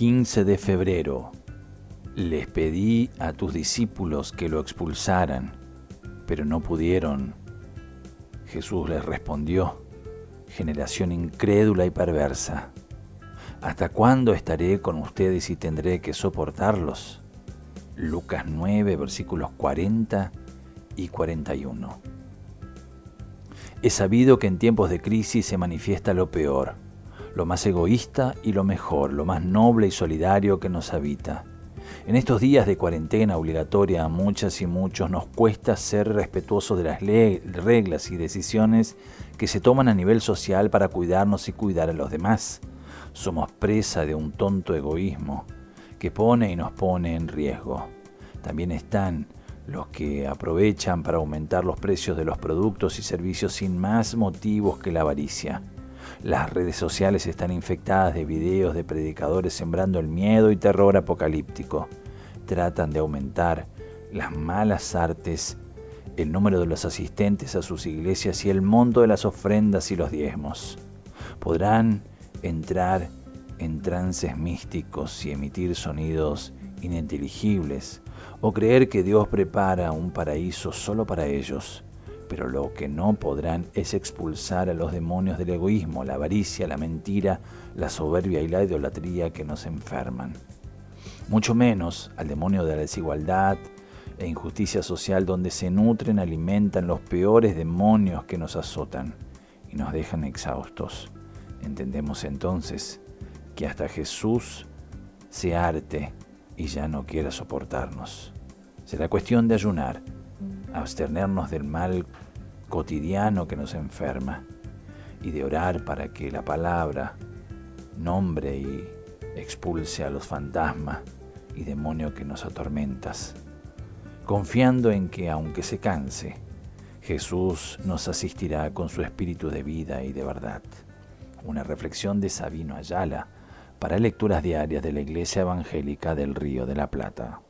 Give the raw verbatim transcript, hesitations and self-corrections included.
quince de febrero. Les pedí a tus discípulos que lo expulsaran, pero no pudieron. Jesús les respondió: generación incrédula y perversa, ¿hasta cuándo estaré con ustedes y tendré que soportarlos? Lucas nueve, versículos cuarenta y cuarenta y uno. Es sabido que en tiempos de crisis se manifiesta lo peor, lo más egoísta y lo mejor, lo más noble y solidario que nos habita. En estos días de cuarentena obligatoria a muchas y muchos nos cuesta ser respetuosos de las le- reglas y decisiones que se toman a nivel social para cuidarnos y cuidar a los demás. Somos presa de un tonto egoísmo que pone y nos pone en riesgo. También están los que aprovechan para aumentar los precios de los productos y servicios sin más motivos que la avaricia. Las redes sociales están infectadas de videos de predicadores sembrando el miedo y terror apocalíptico. Tratan de aumentar las malas artes, el número de los asistentes a sus iglesias y el monto de las ofrendas y los diezmos. Podrán entrar en trances místicos y emitir sonidos ininteligibles, o creer que Dios prepara un paraíso solo para ellos. Pero lo que no podrán es expulsar a los demonios del egoísmo, la avaricia, la mentira, la soberbia y la idolatría que nos enferman. Mucho menos al demonio de la desigualdad e injusticia social, donde se nutren, alimentan los peores demonios que nos azotan y nos dejan exhaustos. Entendemos entonces que hasta Jesús se harte y ya no quiera soportarnos. Será cuestión de ayunar, abstenernos del mal cotidiano que nos enferma y de orar para que la palabra nombre y expulse a los fantasmas y demonios que nos atormentas, confiando en que, aunque se canse, Jesús nos asistirá con su espíritu de vida y de verdad. Una reflexión de Sabino Ayala para lecturas diarias de la Iglesia Evangélica del Río de la Plata.